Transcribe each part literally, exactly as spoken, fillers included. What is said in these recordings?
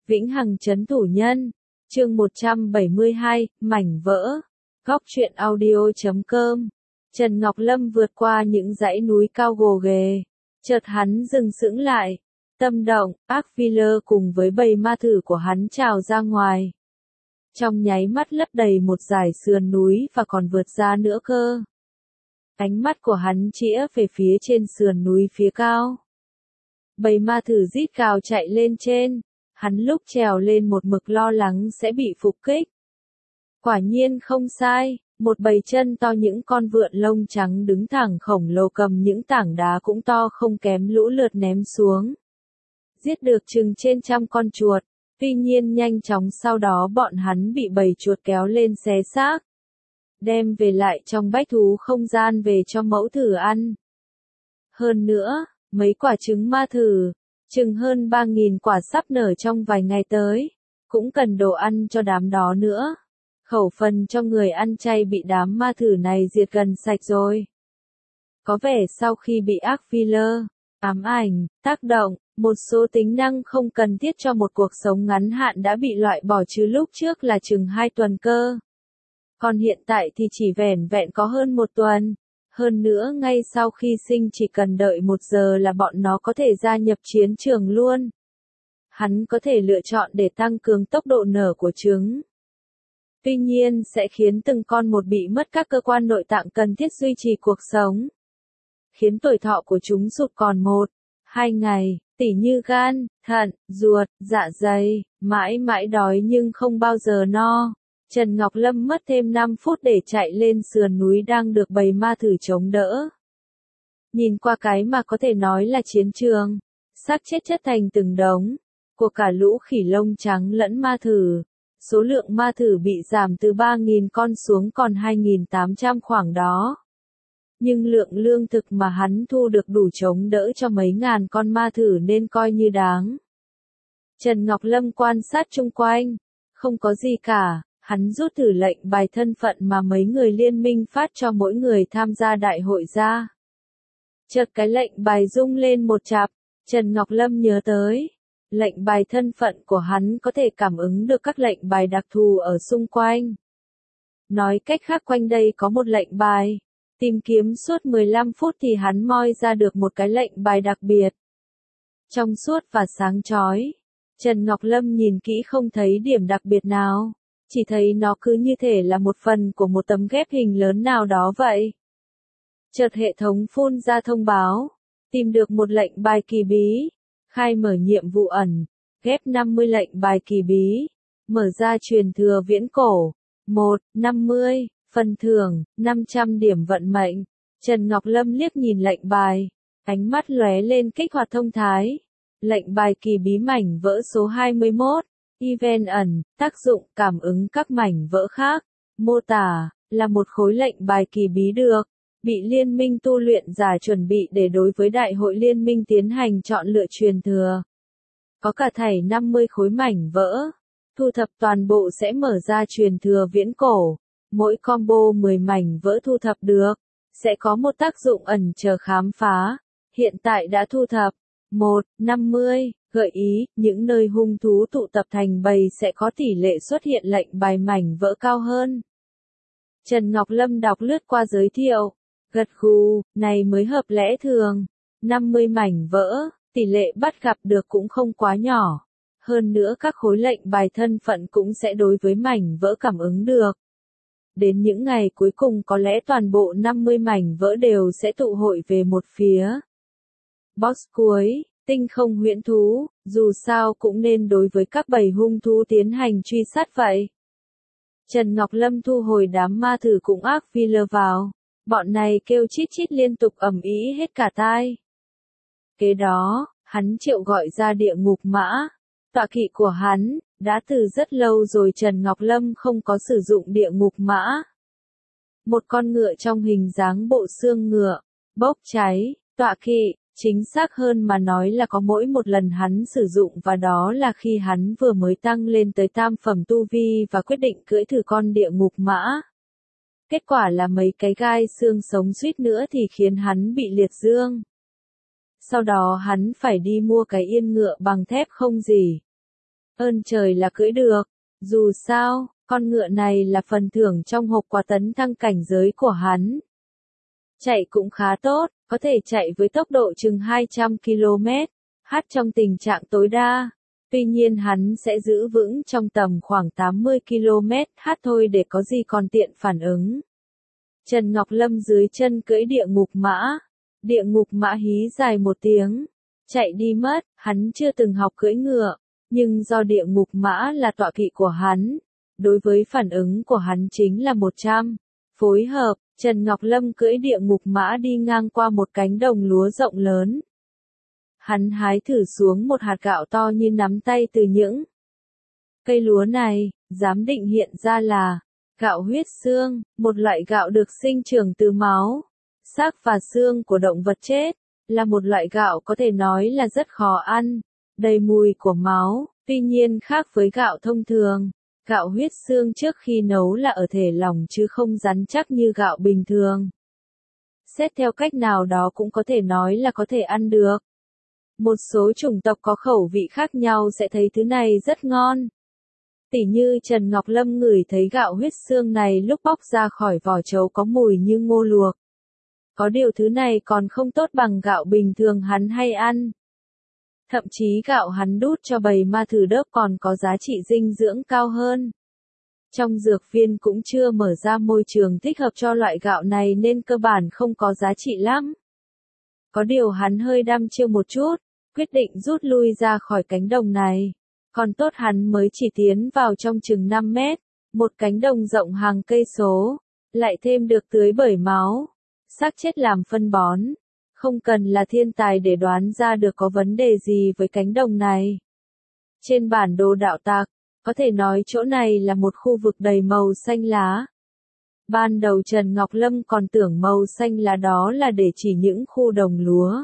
Vĩnh Hằng trấn thủ nhân, chương một trăm bảy mươi hai, mảnh vỡ. Góc truyện audio chấm com. Trần Ngọc Lâm vượt qua những dãy núi cao gồ ghề, chợt hắn dừng sững lại, tâm động, ác Viller cùng với bầy ma thử của hắn trào ra ngoài. Trong nháy mắt lấp đầy một dải sườn núi và còn vượt ra nữa cơ. Ánh mắt của hắn chĩa về phía trên sườn núi phía cao. Bầy ma thử rít gào chạy lên trên, hắn lúc trèo lên một mực lo lắng sẽ bị phục kích. Quả nhiên không sai, một bầy chân to những con vượn lông trắng đứng thẳng khổng lồ cầm những tảng đá cũng to không kém lũ lượt ném xuống. Giết được chừng trên trăm con chuột, tuy nhiên nhanh chóng sau đó bọn hắn bị bầy chuột kéo lên xé xác. Đem về lại trong bách thú không gian về cho mẫu thử ăn. Hơn nữa, mấy quả trứng ma thử, chừng hơn ba nghìn quả sắp nở trong vài ngày tới, cũng cần đồ ăn cho đám đó nữa. Khẩu phần cho người ăn chay bị đám ma thử này diệt gần sạch rồi. Có vẻ sau khi bị ác Viller, ám ảnh, tác động, một số tính năng không cần thiết cho một cuộc sống ngắn hạn đã bị loại bỏ chứ lúc trước là chừng hai tuần cơ. Còn hiện tại thì chỉ vẻn vẹn có hơn một tuần. Hơn nữa ngay sau khi sinh chỉ cần đợi một giờ là bọn nó có thể gia nhập chiến trường luôn. Hắn có thể lựa chọn để tăng cường tốc độ nở của trứng. Tuy nhiên sẽ khiến từng con một bị mất các cơ quan nội tạng cần thiết duy trì cuộc sống. Khiến tuổi thọ của chúng sụt còn một, hai ngày, tỉ như gan, thận, ruột, dạ dày, mãi mãi đói nhưng không bao giờ no. Trần Ngọc Lâm mất thêm năm phút để chạy lên sườn núi đang được bầy ma thử chống đỡ. Nhìn qua cái mà có thể nói là chiến trường, xác chết chất thành từng đống, của cả lũ khỉ lông trắng lẫn ma thử. Số lượng ma thử bị giảm từ ba nghìn con xuống còn hai nghìn tám trăm khoảng đó. Nhưng lượng lương thực mà hắn thu được đủ chống đỡ cho mấy ngàn con ma thử nên coi như đáng. Trần Ngọc Lâm quan sát chung quanh, không có gì cả. Hắn rút thử lệnh bài thân phận mà mấy người liên minh phát cho mỗi người tham gia đại hội ra. Chợt cái lệnh bài rung lên một chặp, Trần Ngọc Lâm nhớ tới. Lệnh bài thân phận của hắn có thể cảm ứng được các lệnh bài đặc thù ở xung quanh. Nói cách khác quanh đây có một lệnh bài. Tìm kiếm suốt mười lăm phút thì hắn moi ra được một cái lệnh bài đặc biệt. Trong suốt và sáng chói, Trần Ngọc Lâm nhìn kỹ không thấy điểm đặc biệt nào. Chỉ thấy nó cứ như thể là một phần của một tấm ghép hình lớn nào đó vậy. Chợt hệ thống phun ra thông báo, tìm được một lệnh bài kỳ bí, khai mở nhiệm vụ ẩn, ghép năm mươi lệnh bài kỳ bí, mở ra truyền thừa viễn cổ, một, năm mươi, phần thưởng, năm trăm điểm vận mệnh. Trần Ngọc Lâm liếc nhìn lệnh bài, ánh mắt lóe lên kích hoạt thông thái. Lệnh bài kỳ bí mảnh vỡ số hai mươi mốt. Event ẩn, tác dụng cảm ứng các mảnh vỡ khác, mô tả, là một khối lệnh bài kỳ bí được, bị liên minh tu luyện giả chuẩn bị để đối với đại hội liên minh tiến hành chọn lựa truyền thừa. Có cả thảy năm mươi khối mảnh vỡ, thu thập toàn bộ sẽ mở ra truyền thừa viễn cổ, mỗi combo mười mảnh vỡ thu thập được, sẽ có một tác dụng ẩn chờ khám phá, hiện tại đã thu thập, một, năm mươi. Gợi ý, những nơi hung thú tụ tập thành bầy sẽ có tỷ lệ xuất hiện lệnh bài mảnh vỡ cao hơn. Trần Ngọc Lâm đọc lướt qua giới thiệu, gật gù, này mới hợp lẽ thường. năm mươi mảnh vỡ, tỷ lệ bắt gặp được cũng không quá nhỏ. Hơn nữa các khối lệnh bài thân phận cũng sẽ đối với mảnh vỡ cảm ứng được. Đến những ngày cuối cùng có lẽ toàn bộ năm mươi mảnh vỡ đều sẽ tụ hội về một phía. Boss cuối. Tinh không huyễn thú, dù sao cũng nên đối với các bầy hung thú tiến hành truy sát vậy. Trần Ngọc Lâm thu hồi đám ma thử cũng ác Viller vào, bọn này kêu chít chít liên tục ầm ĩ hết cả tai. Kế đó, hắn triệu gọi ra địa ngục mã, tọa kỵ của hắn, đã từ rất lâu rồi Trần Ngọc Lâm không có sử dụng địa ngục mã. Một con ngựa trong hình dáng bộ xương ngựa, bốc cháy, tọa kỵ. Chính xác hơn mà nói là có mỗi một lần hắn sử dụng và đó là khi hắn vừa mới tăng lên tới tam phẩm tu vi và quyết định cưỡi thử con địa ngục mã. Kết quả là mấy cái gai xương sống suýt nữa thì khiến hắn bị liệt dương. Sau đó hắn phải đi mua cái yên ngựa bằng thép không gì. Ơn trời là cưỡi được. Dù sao, con ngựa này là phần thưởng trong hộp quà tấn thăng cảnh giới của hắn. Chạy cũng khá tốt, có thể chạy với tốc độ chừng hai trăm ki lô mét, hát trong tình trạng tối đa. Tuy nhiên hắn sẽ giữ vững trong tầm khoảng tám mươi ki lô mét hát thôi để có gì còn tiện phản ứng. Trần Ngọc Lâm dưới chân cưỡi địa ngục mã. Địa ngục mã hí dài một tiếng. Chạy đi mất, hắn chưa từng học cưỡi ngựa, nhưng do địa ngục mã là tọa kỵ của hắn. Đối với phản ứng của hắn chính là một trăm. Phối hợp, Trần Ngọc Lâm cưỡi địa ngục mã đi ngang qua một cánh đồng lúa rộng lớn. Hắn hái thử xuống một hạt gạo to như nắm tay từ những cây lúa này, giám định hiện ra là gạo huyết xương, một loại gạo được sinh trưởng từ máu, xác và xương của động vật chết, là một loại gạo có thể nói là rất khó ăn, đầy mùi của máu, tuy nhiên khác với gạo thông thường. Gạo huyết xương trước khi nấu là ở thể lỏng chứ không rắn chắc như gạo bình thường. Xét theo cách nào đó cũng có thể nói là có thể ăn được. Một số chủng tộc có khẩu vị khác nhau sẽ thấy thứ này rất ngon. Tỉ như Trần Ngọc Lâm ngửi thấy gạo huyết xương này lúc bóc ra khỏi vỏ trấu có mùi như ngô luộc. Có điều thứ này còn không tốt bằng gạo bình thường hắn hay ăn. Thậm chí gạo hắn đút cho bầy ma thử đớp còn có giá trị dinh dưỡng cao hơn. Trong dược viên cũng chưa mở ra môi trường thích hợp cho loại gạo này nên cơ bản không có giá trị lắm. Có điều hắn hơi đăm chiêu một chút, quyết định rút lui ra khỏi cánh đồng này. Còn tốt hắn mới chỉ tiến vào trong chừng năm mét, một cánh đồng rộng hàng cây số, lại thêm được tưới bởi máu, xác chết làm phân bón. Không cần là thiên tài để đoán ra được có vấn đề gì với cánh đồng này. Trên bản đồ đạo tặc, có thể nói chỗ này là một khu vực đầy màu xanh lá. Ban đầu Trần Ngọc Lâm còn tưởng màu xanh lá đó là để chỉ những khu đồng lúa.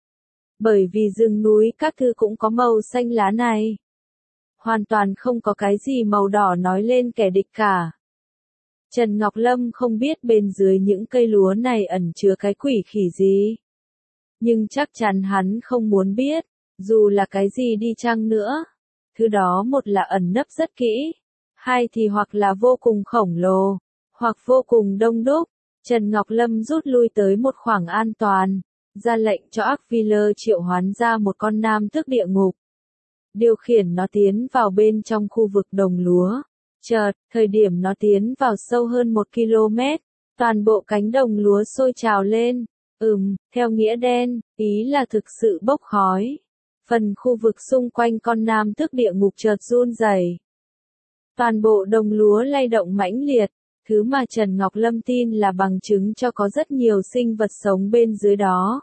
Bởi vì rừng núi các thứ cũng có màu xanh lá này. Hoàn toàn không có cái gì màu đỏ nói lên kẻ địch cả. Trần Ngọc Lâm không biết bên dưới những cây lúa này ẩn chứa cái quỷ khỉ gì. Nhưng chắc chắn hắn không muốn biết, dù là cái gì đi chăng nữa. Thứ đó một là ẩn nấp rất kỹ, hai thì hoặc là vô cùng khổng lồ, hoặc vô cùng đông đúc. Trần Ngọc Lâm rút lui tới một khoảng an toàn, ra lệnh cho Arkviller triệu hoán ra một con nam tước địa ngục. Điều khiển nó tiến vào bên trong khu vực đồng lúa. Chợt, thời điểm nó tiến vào sâu hơn một ki lô mét, toàn bộ cánh đồng lúa sôi trào lên. Ừm, theo nghĩa đen, ý là thực sự bốc khói. Phần khu vực xung quanh con nam tước địa ngục chợt run rẩy. Toàn bộ đồng lúa lay động mãnh liệt, thứ mà Trần Ngọc Lâm tin là bằng chứng cho có rất nhiều sinh vật sống bên dưới đó.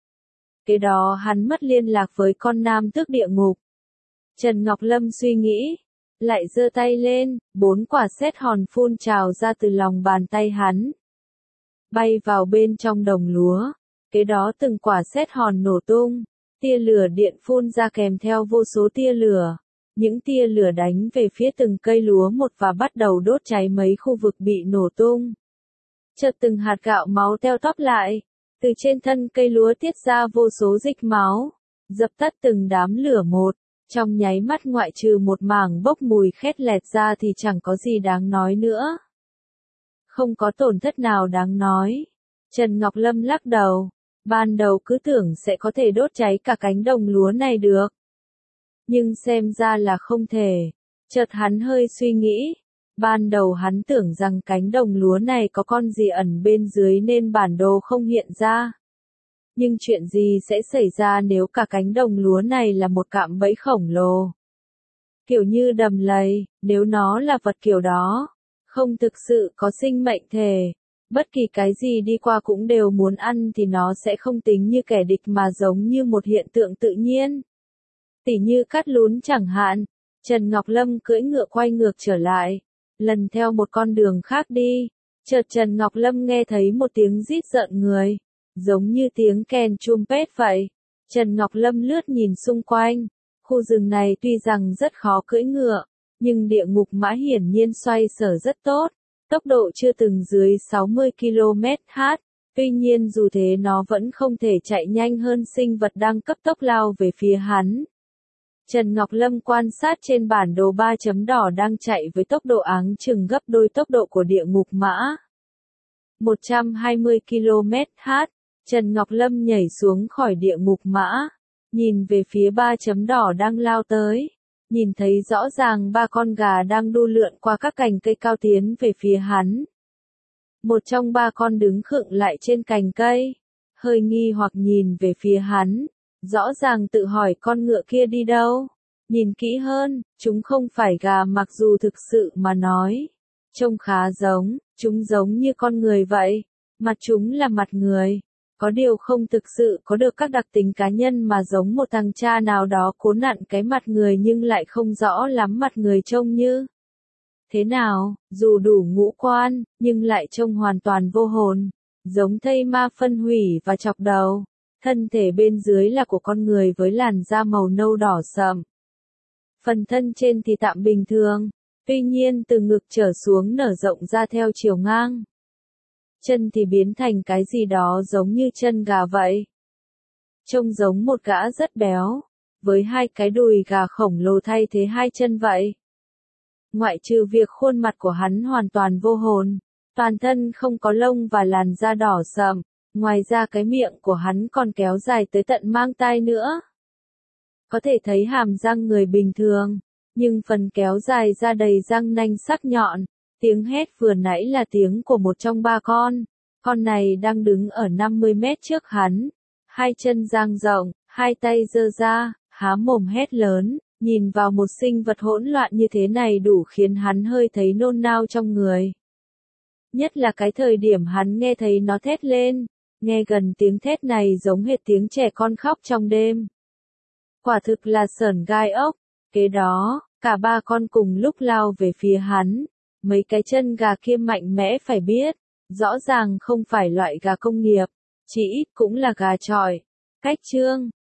Kế đó hắn mất liên lạc với con nam tước địa ngục. Trần Ngọc Lâm suy nghĩ, lại giơ tay lên, bốn quả sét hòn phun trào ra từ lòng bàn tay hắn. Bay vào bên trong đồng lúa, kế đó từng quả sét hòn nổ tung, tia lửa điện phun ra kèm theo vô số tia lửa. Những tia lửa đánh về phía từng cây lúa một và bắt đầu đốt cháy mấy khu vực bị nổ tung. Chợt từng hạt gạo máu teo tóp lại, từ trên thân cây lúa tiết ra vô số dịch máu, dập tắt từng đám lửa một. Trong nháy mắt ngoại trừ một mảng bốc mùi khét lẹt ra thì chẳng có gì đáng nói nữa. Không có tổn thất nào đáng nói. Trần Ngọc Lâm lắc đầu. Ban đầu cứ tưởng sẽ có thể đốt cháy cả cánh đồng lúa này được. Nhưng xem ra là không thể. Chợt hắn hơi suy nghĩ. Ban đầu hắn tưởng rằng cánh đồng lúa này có con gì ẩn bên dưới nên bản đồ không hiện ra. Nhưng chuyện gì sẽ xảy ra nếu cả cánh đồng lúa này là một cạm bẫy khổng lồ? Kiểu như đầm lầy, nếu nó là vật kiểu đó, không thực sự có sinh mệnh thể, bất kỳ cái gì đi qua cũng đều muốn ăn thì nó sẽ không tính như kẻ địch mà giống như một hiện tượng tự nhiên. Tỉ như cắt lún chẳng hạn, Trần Ngọc Lâm cưỡi ngựa quay ngược trở lại, lần theo một con đường khác đi, chợt Trần Ngọc Lâm nghe thấy một tiếng rít rợn người. Giống như tiếng kèn trumpet vậy. Trần Ngọc Lâm lướt nhìn xung quanh. Khu rừng này tuy rằng rất khó cưỡi ngựa, nhưng địa ngục mã hiển nhiên xoay sở rất tốt. Tốc độ chưa từng dưới sáu mươi ki lô mét h. Tuy nhiên dù thế nó vẫn không thể chạy nhanh hơn sinh vật đang cấp tốc lao về phía hắn. Trần Ngọc Lâm quan sát trên bản đồ ba chấm đỏ đang chạy với tốc độ áng chừng gấp đôi tốc độ của địa ngục mã. một trăm hai mươi ki lô mét h, Trần Ngọc Lâm nhảy xuống khỏi địa ngục mã, nhìn về phía ba chấm đỏ đang lao tới, nhìn thấy rõ ràng ba con gà đang đu lượn qua các cành cây cao tiến về phía hắn. Một trong ba con đứng khựng lại trên cành cây, hơi nghi hoặc nhìn về phía hắn, rõ ràng tự hỏi con ngựa kia đi đâu. Nhìn kỹ hơn, chúng không phải gà mặc dù thực sự mà nói, trông khá giống, chúng giống như con người vậy, mặt chúng là mặt người. Có điều không thực sự có được các đặc tính cá nhân mà giống một thằng cha nào đó cố nặn cái mặt người nhưng lại không rõ lắm mặt người trông như thế nào, dù đủ ngũ quan, nhưng lại trông hoàn toàn vô hồn, giống thây ma phân hủy và chọc đầu. Thân thể bên dưới là của con người với làn da màu nâu đỏ sậm. Phần thân trên thì tạm bình thường, tuy nhiên từ ngực trở xuống nở rộng ra theo chiều ngang. Chân thì biến thành cái gì đó giống như chân gà vậy. Trông giống một gã rất béo, với hai cái đùi gà khổng lồ thay thế hai chân vậy. Ngoại trừ việc khuôn mặt của hắn hoàn toàn vô hồn, toàn thân không có lông và làn da đỏ sậm, ngoài ra cái miệng của hắn còn kéo dài tới tận mang tai nữa. Có thể thấy hàm răng người bình thường, nhưng phần kéo dài ra đầy răng nanh sắc nhọn. Tiếng hét vừa nãy là tiếng của một trong ba con, con này đang đứng ở năm mươi mét trước hắn, hai chân dang rộng, hai tay giơ ra, há mồm hét lớn, nhìn vào một sinh vật hỗn loạn như thế này đủ khiến hắn hơi thấy nôn nao trong người. Nhất là cái thời điểm hắn nghe thấy nó thét lên, nghe gần tiếng thét này giống hệt tiếng trẻ con khóc trong đêm. Quả thực là sởn gai ốc, kế đó, cả ba con cùng lúc lao về phía hắn. Mấy cái chân gà kia mạnh mẽ phải biết, rõ ràng không phải loại gà công nghiệp, chỉ ít cũng là gà chọi. Cách chương